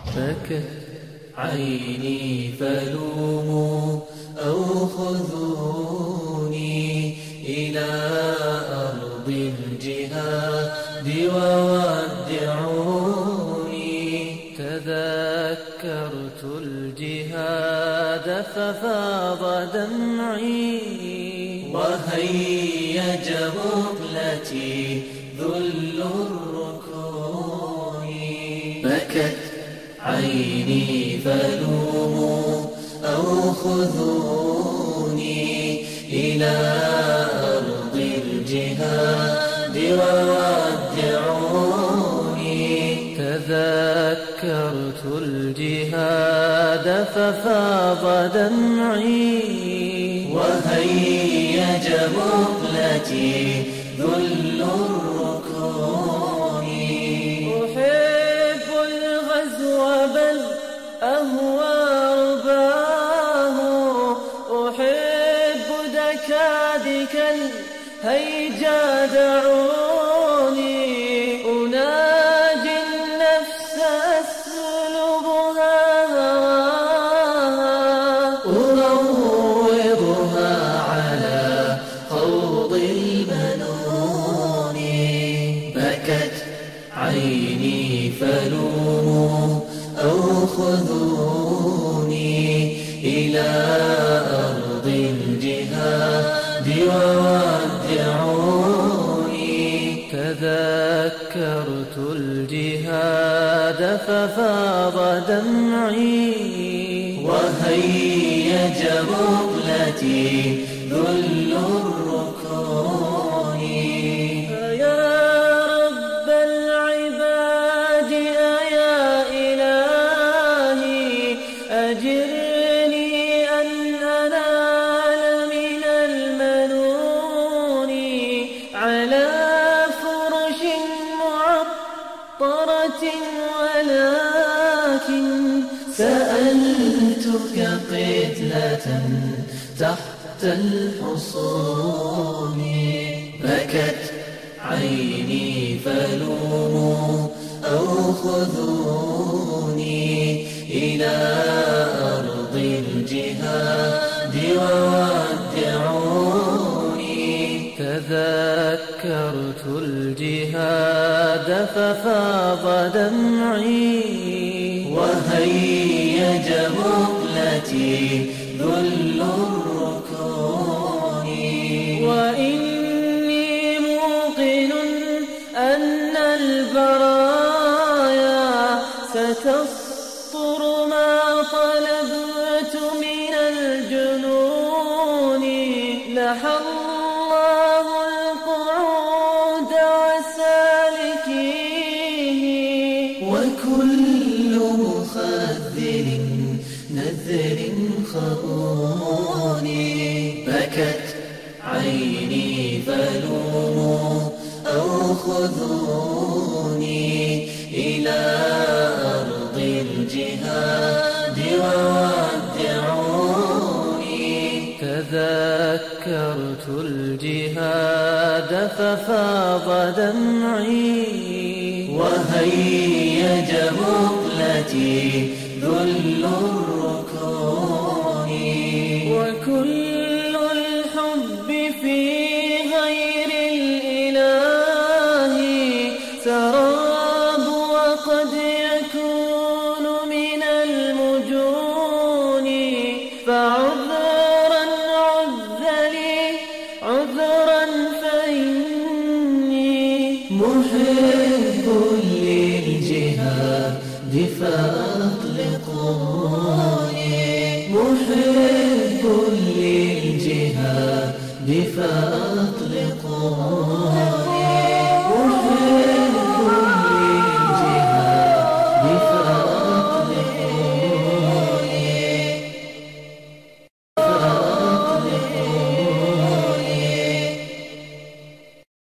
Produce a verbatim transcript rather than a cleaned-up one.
بكت عيني فلوموا أو خذوني إلى أرض الجهاد وودعوني. تذكرت الجهاد ففاض دمعي وهيج مقلتي ذل الركون. بكت عيني فلوموا أو خذوني إلى أرض الجهاد وودعوني. تذكرت الجهاد ففاض دمعي وهيج مقلتي ذل الركون. أحب الغزو بل أهوى رباه، أحب دكادك الهيجا دعوني. أناجي النفس أسلبها أروضها على خوض المنون. بكت عيني فلوموا أو خذوني إلى أرض الجهاد وودعوني. تذكرت الجهاد ففاض دمعي وهيج مقلتي ذل الركون. فيا رب العباد أيا إلهي أجرني أن أنال من المنون على فرش معطرة. ولكن سألتك قتلة تحت الحصون. بكت عيني فلوموا أو خذوني إلى أرض الجهاد وودعوني. تذكرت الجهاد ففاض دمعي وهيج مقلتي ذل الركون. وإني موقن أن البرايا ستسطر ما طلبت من الجنون. لحى الله القعود وسالكيه وكل مخذل نذر خؤون. بكت عيني فلوموا أو خذوني إلى أرض الجهاد وودعوني. تذكرت الجهاد ففاض دمعي وهيج مقلتي ذل الركون. وكل الحب في غير الإله سراب وقد يكون من المجون. فعذرا عذ لي عذرا فإني محب للجهاد فأطلقوني. محب للجهاد فأطلقوني. محب